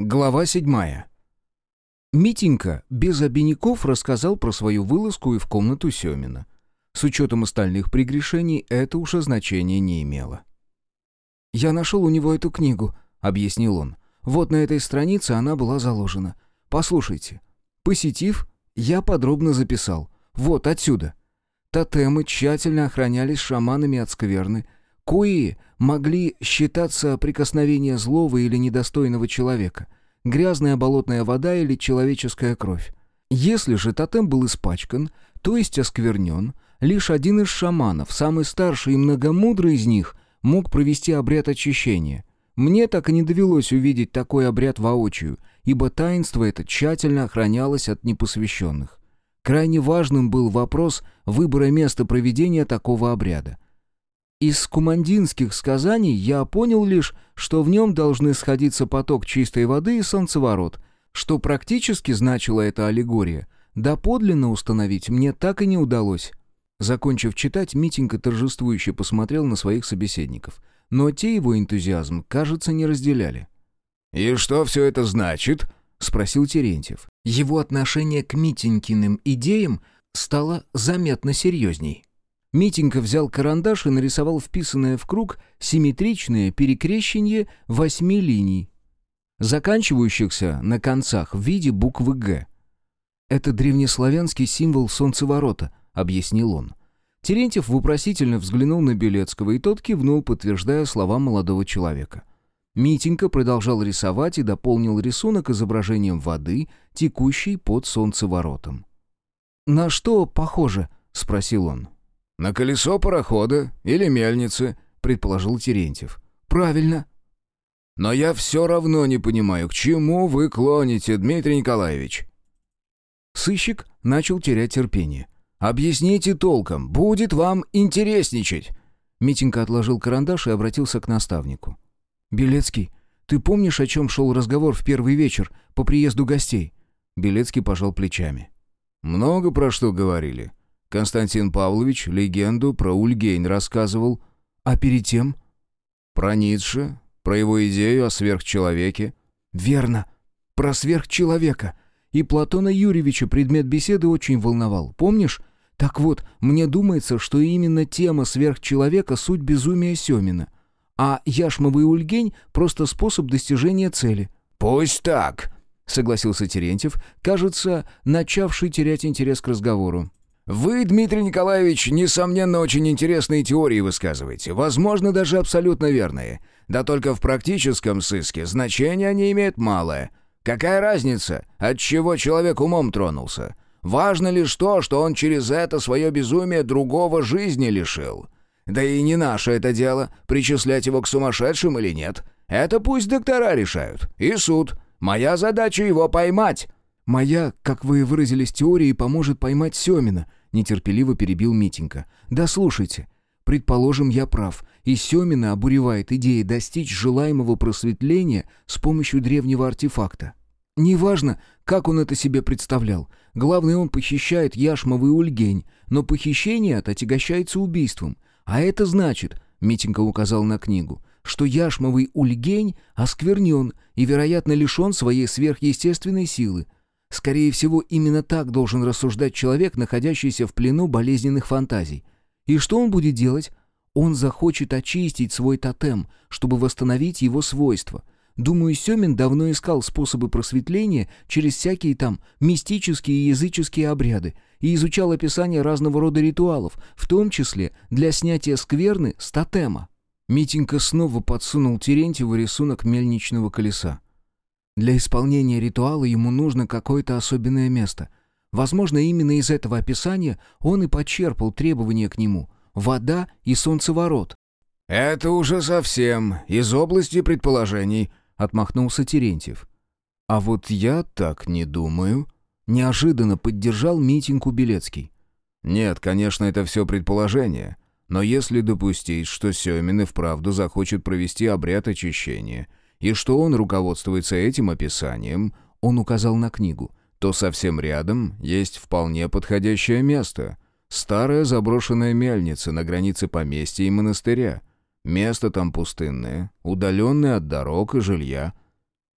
Глава 7. Митенька без обиняков рассказал про свою вылазку и в комнату Семина. С учетом остальных прегрешений это уже значения не имело. «Я нашел у него эту книгу», — объяснил он. «Вот на этой странице она была заложена. Послушайте. Посетив, я подробно записал. Вот отсюда. Тотемы тщательно охранялись шаманами от скверны, кои могли считаться прикосновения злого или недостойного человека, грязная болотная вода или человеческая кровь. Если же тотем был испачкан, то есть осквернен, лишь один из шаманов, самый старший и многомудрый из них, мог провести обряд очищения. Мне так и не довелось увидеть такой обряд воочию, ибо таинство это тщательно охранялось от непосвященных. Крайне важным был вопрос выбора места проведения такого обряда. Из кумандинских сказаний я понял лишь, что в нем должны сходиться поток чистой воды и солнцеворот. Что практически значила эта аллегория, доподлинно установить мне так и не удалось. Закончив читать, Митенька торжествующе посмотрел на своих собеседников, но те его энтузиазм, кажется, не разделяли. «И что все это значит?» — спросил Терентьев. Его отношение к Митенькиным идеям стало заметно серьезней. Митенька взял карандаш и нарисовал вписанное в круг симметричное перекрещение 8 линий, заканчивающихся на концах в виде буквы «Г». «Это древнеславянский символ солнцеворота», — объяснил он. Терентьев вопросительно взглянул на Белецкого, и тот кивнул, подтверждая слова молодого человека. Митенька продолжал рисовать и дополнил рисунок изображением воды, текущей под солнцеворотом. «На что похоже?» — спросил он. «На колесо парохода или мельницы», — предположил Терентьев. «Правильно». «Но я все равно не понимаю, к чему вы клоните, Дмитрий Николаевич?» Сыщик начал терять терпение. «Объясните толком, будет вам интересничать». Митенька отложил карандаш и обратился к наставнику. «Белецкий, ты помнишь, о чем шел разговор в первый вечер по приезду гостей?» Белецкий пожал плечами. «Много про что говорили. Константин Павлович легенду про Ульгейн рассказывал. А перед тем?» «Про Ницше, про его идею о сверхчеловеке». «Верно, про сверхчеловека. И Платона Юрьевича предмет беседы очень волновал, помнишь? Так вот, мне думается, что именно тема сверхчеловека — суть безумия Семина, а яшмовый Ульгень — просто способ достижения цели». «Пусть так», — согласился Терентьев, кажется, начавший терять интерес к разговору. «Вы, Дмитрий Николаевич, несомненно, очень интересные теории высказываете, возможно, даже абсолютно верные. Да только в практическом сыске значения они имеют малое. Какая разница, от чего человек умом тронулся? Важно лишь то, что он через это свое безумие другого жизни лишил. Да и не наше это дело, причислять его к сумасшедшим или нет. Это пусть доктора решают. И суд. Моя задача его поймать». «Моя, как вы выразились, теория поможет поймать Семина», — нетерпеливо перебил Митенька. «Да слушайте. Предположим, я прав, и Семина обуревает идея достичь желаемого просветления с помощью древнего артефакта. Неважно, как он это себе представлял. Главное, он похищает яшмовый Ульгень, но похищение это отягощается убийством. А это значит, — Митенька указал на книгу, — что яшмовый Ульгень осквернен и, вероятно, лишен своей сверхъестественной силы. Скорее всего, именно так должен рассуждать человек, находящийся в плену болезненных фантазий. И что он будет делать? Он захочет очистить свой тотем, чтобы восстановить его свойства. Думаю, Семин давно искал способы просветления через всякие там мистические и языческие обряды и изучал описание разного рода ритуалов, в том числе для снятия скверны с тотема». Митенька снова подсунул Терентьеву рисунок мельничного колеса. Для исполнения ритуала ему нужно какое-то особенное место. Возможно, именно из этого описания он и почерпал требования к нему — вода и солнцеворот. «Это уже совсем из области предположений», — отмахнулся Терентьев. «А вот я так не думаю», — неожиданно поддержал Митеньку Белецкий. «Нет, конечно, это все предположение, но если допустить, что Семин и вправду захочет провести обряд очищения, и что он руководствуется этим описанием, — он указал на книгу, — то совсем рядом есть вполне подходящее место. Старая заброшенная мельница на границе поместья и монастыря. Место там пустынное, удаленное от дорог и жилья.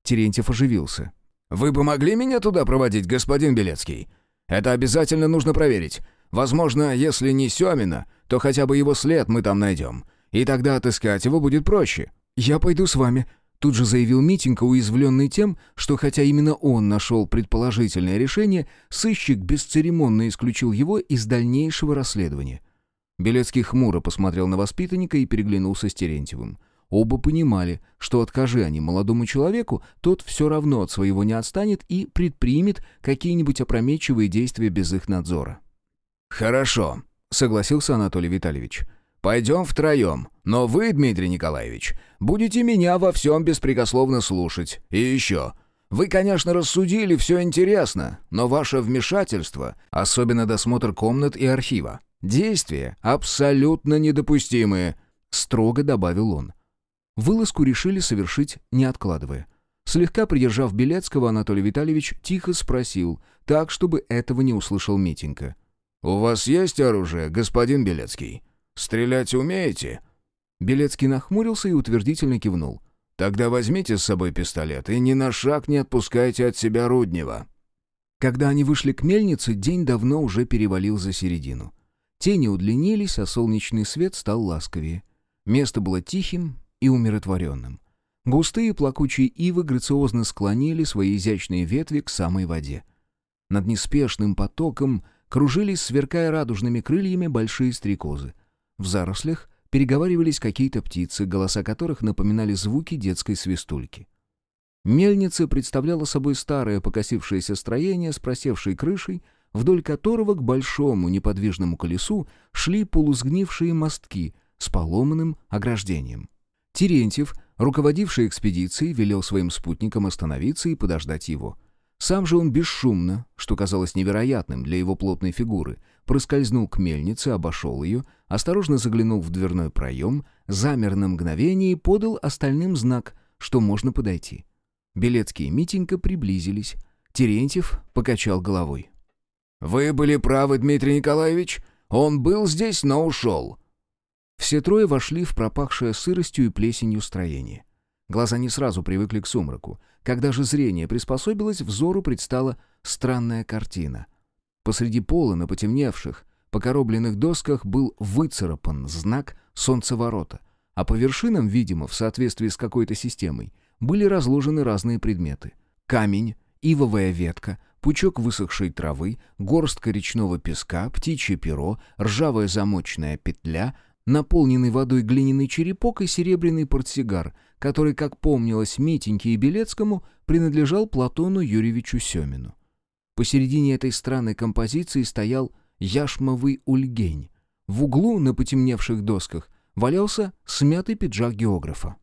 Терентьев оживился. «Вы бы могли меня туда проводить, господин Белецкий? Это обязательно нужно проверить. Возможно, если не Семина, то хотя бы его след мы там найдем. И тогда отыскать его будет проще». «Я пойду с вами», — тут же заявил Митенька, уязвленный тем, что хотя именно он нашел предположительное решение, сыщик бесцеремонно исключил его из дальнейшего расследования. Белецкий хмуро посмотрел на воспитанника и переглянулся с Терентьевым. Оба понимали, что откажи они молодому человеку, тот все равно от своего не отстанет и предпримет какие-нибудь опрометчивые действия без их надзора. «Хорошо», — согласился Анатолий Витальевич. «Пойдем втроем, но вы, Дмитрий Николаевич, будете меня во всем беспрекословно слушать. И еще. Вы, конечно, рассудили, все интересно, но ваше вмешательство, особенно досмотр комнат и архива, действия абсолютно недопустимые», — строго добавил он. Вылазку решили совершить, не откладывая. Слегка придержав Белецкого, Анатолий Витальевич тихо спросил, так, чтобы этого не услышал Митенька. «У вас есть оружие, господин Белецкий? Стрелять умеете?» Белецкий нахмурился и утвердительно кивнул. «Тогда возьмите с собой пистолет и ни на шаг не отпускайте от себя Руднева». Когда они вышли к мельнице, день давно уже перевалил за середину. Тени удлинились, а солнечный свет стал ласковее. Место было тихим и умиротворенным. Густые плакучие ивы грациозно склонили свои изящные ветви к самой воде. Над неспешным потоком кружились, сверкая радужными крыльями, большие стрекозы. В зарослях переговаривались какие-то птицы, голоса которых напоминали звуки детской свистульки. Мельница представляла собой старое покосившееся строение с просевшей крышей, вдоль которого к большому неподвижному колесу шли полусгнившие мостки с поломанным ограждением. Терентьев, руководивший экспедицией, велел своим спутникам остановиться и подождать его. Сам же он бесшумно, что казалось невероятным для его плотной фигуры, проскользнул к мельнице, обошел ее, осторожно заглянул в дверной проем, замер на мгновение и подал остальным знак, что можно подойти. Белецкий и Митенька приблизились. Терентьев покачал головой. «Вы были правы, Дмитрий Николаевич. Он был здесь, но ушел». Все трое вошли в пропахшее сыростью и плесенью строение. Глаза не сразу привыкли к сумраку. Когда же зрение приспособилось, взору предстала странная картина. Посреди пола на потемневших, покоробленных досках был выцарапан знак солнцеворота, а по вершинам, видимо, в соответствии с какой-то системой, были разложены разные предметы. Камень, ивовая ветка, пучок высохшей травы, горстка речного песка, птичье перо, ржавая замочная петля, наполненный водой глиняный черепок и серебряный портсигар, который, как помнилось Митеньке и Белецкому, принадлежал Платону Юрьевичу Семину. Посередине этой странной композиции стоял яшмовый ульгень. В углу на потемневших досках валялся смятый пиджак географа.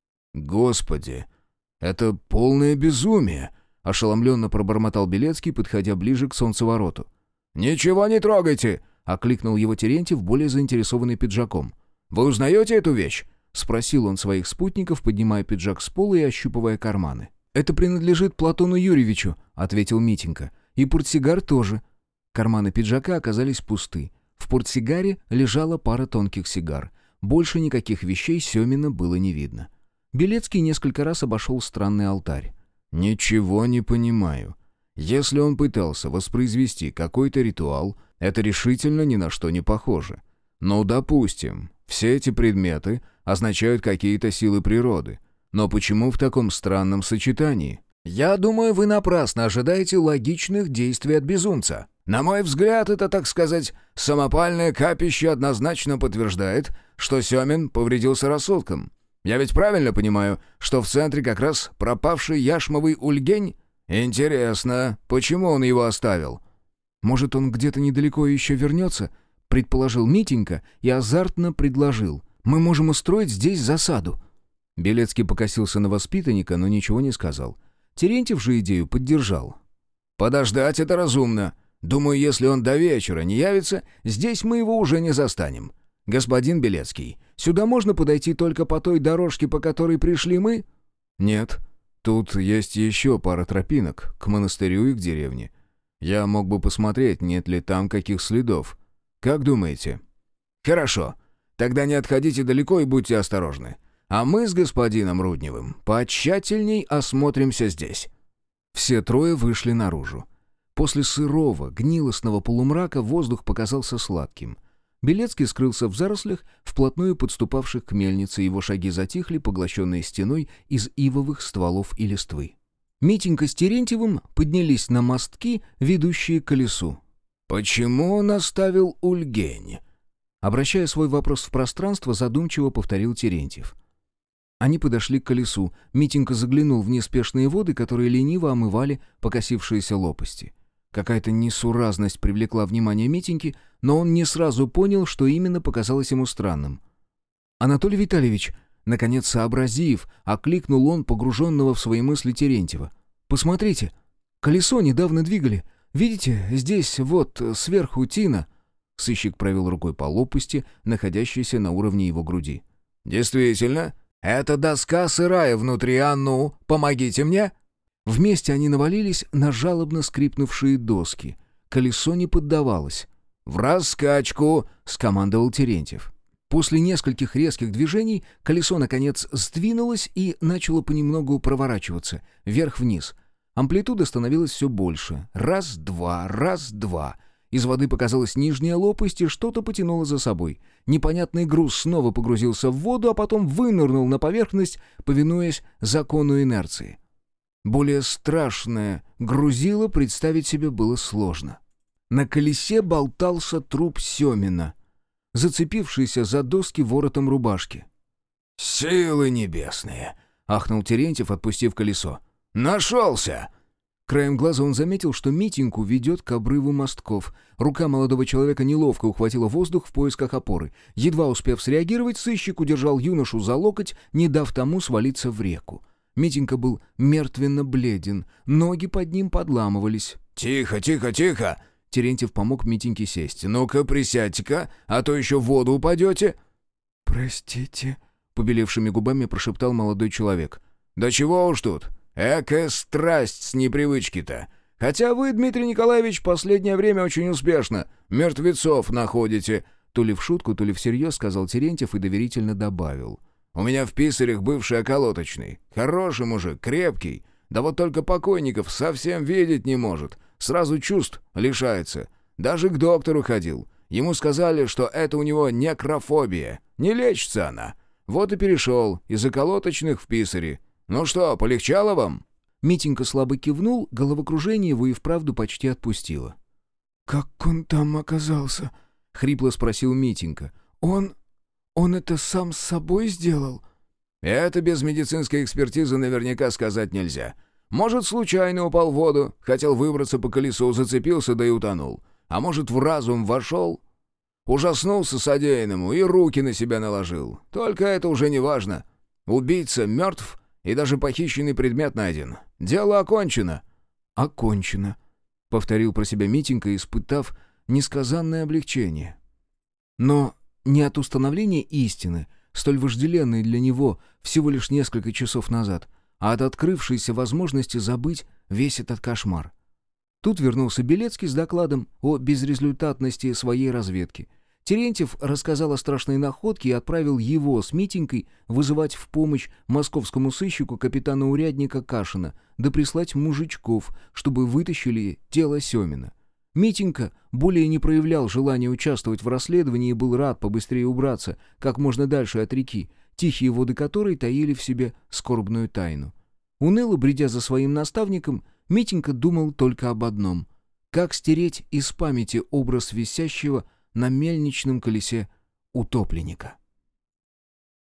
«Господи, это полное безумие!» — ошеломленно пробормотал Белецкий, подходя ближе к солнцевороту. «Ничего не трогайте!» — окликнул его Терентьев, более заинтересованный пиджаком. «Вы узнаете эту вещь?» — спросил он своих спутников, поднимая пиджак с пола и ощупывая карманы. «Это принадлежит Платону Юрьевичу», — ответил Митенька. «И портсигар тоже». Карманы пиджака оказались пусты. В портсигаре лежала пара тонких сигар. Больше никаких вещей Семина было не видно. Белецкий несколько раз обошел странный алтарь. «Ничего не понимаю. Если он пытался воспроизвести какой-то ритуал, это решительно ни на что не похоже. Ну, допустим, все эти предметы означают какие-то силы природы. Но почему в таком странном сочетании? Я думаю, вы напрасно ожидаете логичных действий от безумца. На мой взгляд, это, так сказать, самопальное капище однозначно подтверждает, что Семин повредился рассудком. Я ведь правильно понимаю, что в центре как раз пропавший яшмовый ульгень? Интересно, почему он его оставил?» «Может, он где-то недалеко еще вернется?» — предположил Митенька и азартно предложил. «Мы можем устроить здесь засаду». Белецкий покосился на воспитанника, но ничего не сказал. Терентьев же идею поддержал. «Подождать это разумно. Думаю, если он до вечера не явится, здесь мы его уже не застанем. Господин Белецкий, сюда можно подойти только по той дорожке, по которой пришли мы?» «Нет. Тут есть еще пара тропинок, к монастырю и к деревне. Я мог бы посмотреть, нет ли там каких следов. Как думаете?» «Хорошо. Тогда не отходите далеко и будьте осторожны. а мы с господином Рудневым потщательней осмотримся здесь». Все трое вышли наружу. После сырого, гнилостного полумрака воздух показался сладким. Белецкий скрылся в зарослях, вплотную подступавших к мельнице, его шаги затихли, поглощенные стеной из ивовых стволов и листвы. Митенька с Терентьевым поднялись на мостки, ведущие к колесу. «Почему он оставил Ульгень?» Обращая свой вопрос в пространство, задумчиво повторил Терентьев. Они подошли к колесу. Митенька заглянул в неспешные воды, которые лениво омывали покосившиеся лопасти. Какая-то несуразность привлекла внимание Митеньки, но он не сразу понял, что именно показалось ему странным. «Анатолий Витальевич», наконец сообразив, окликнул он погруженного в свои мысли Терентьева. «Посмотрите, колесо недавно двигали. Видите, здесь вот сверху тина». Сыщик провел рукой по лопасти, находящейся на уровне его груди. «Действительно, эта доска сырая внутри, а ну, помогите мне!» Вместе они навалились на жалобно скрипнувшие доски. Колесо не поддавалось. «В раскачку!» — скомандовал Терентьев. После нескольких резких движений колесо, наконец, сдвинулось и начало понемногу проворачиваться, вверх-вниз. Амплитуда становилась все больше. Раз-два, раз-два. Из воды показалась нижняя лопасть, и что-то потянуло за собой. Непонятный груз снова погрузился в воду, а потом вынырнул на поверхность, повинуясь закону инерции. Более страшное грузило представить себе было сложно. На колесе болтался труп Семина, зацепившийся за доски воротом рубашки. «Силы небесные!» — ахнул Терентьев, отпустив колесо. «Нашелся!» Краем глаза он заметил, что Митеньку ведет к обрыву мостков. Рука молодого человека неловко ухватила воздух в поисках опоры. Едва успев среагировать, сыщик удержал юношу за локоть, не дав тому свалиться в реку. Митенька был мертвенно бледен, ноги под ним подламывались. «Тихо, тихо, тихо!» Терентьев помог Митеньке сесть. «Ну-ка, присядьте-ка, а то еще в воду упадете!» «Простите», — побелевшими губами прошептал молодой человек. «Да чего уж тут! Экая страсть с непривычки-то! Хотя вы, Дмитрий Николаевич, последнее время очень успешно мертвецов находите!» То ли в шутку, то ли всерьез, сказал Терентьев и доверительно добавил. «У меня в Писарях бывший околоточный. Хороший мужик, крепкий. Да вот только покойников совсем видеть не может. Сразу чувств лишается. Даже к доктору ходил. Ему сказали, что это у него некрофобия. Не лечится она. Вот и перешел из околоточных в Писари. Ну что, полегчало вам?» Митенька слабо кивнул, головокружение его и вправду почти отпустило. «Как он там оказался?» — хрипло спросил Митенька. «Он это сам с собой сделал?» «Это без медицинской экспертизы наверняка сказать нельзя. Может, случайно упал в воду, хотел выбраться по колесу, зацепился, да и утонул. А может, в разум вошел? Ужаснулся содеянному и руки на себя наложил. Только это уже не важно. Убийца мертв, и даже похищенный предмет найден. Дело окончено». «Окончено», — повторил про себя Митенька, испытав несказанное облегчение. Но не от установления истины, столь вожделенной для него всего лишь несколько часов назад, а от открывшейся возможности забыть весь этот кошмар. Тут вернулся Белецкий с докладом о безрезультатности своей разведки. Терентьев рассказал о страшной находке и отправил его с Митенькой вызывать в помощь московскому сыщику капитана-урядника Кашина, да прислать мужичков, чтобы вытащили тело Семина. Митенька более не проявлял желания участвовать в расследовании и был рад побыстрее убраться как можно дальше от реки, тихие воды которой таили в себе скорбную тайну. Уныло бредя за своим наставником, Митенька думал только об одном — как стереть из памяти образ висящего на мельничном колесе утопленника.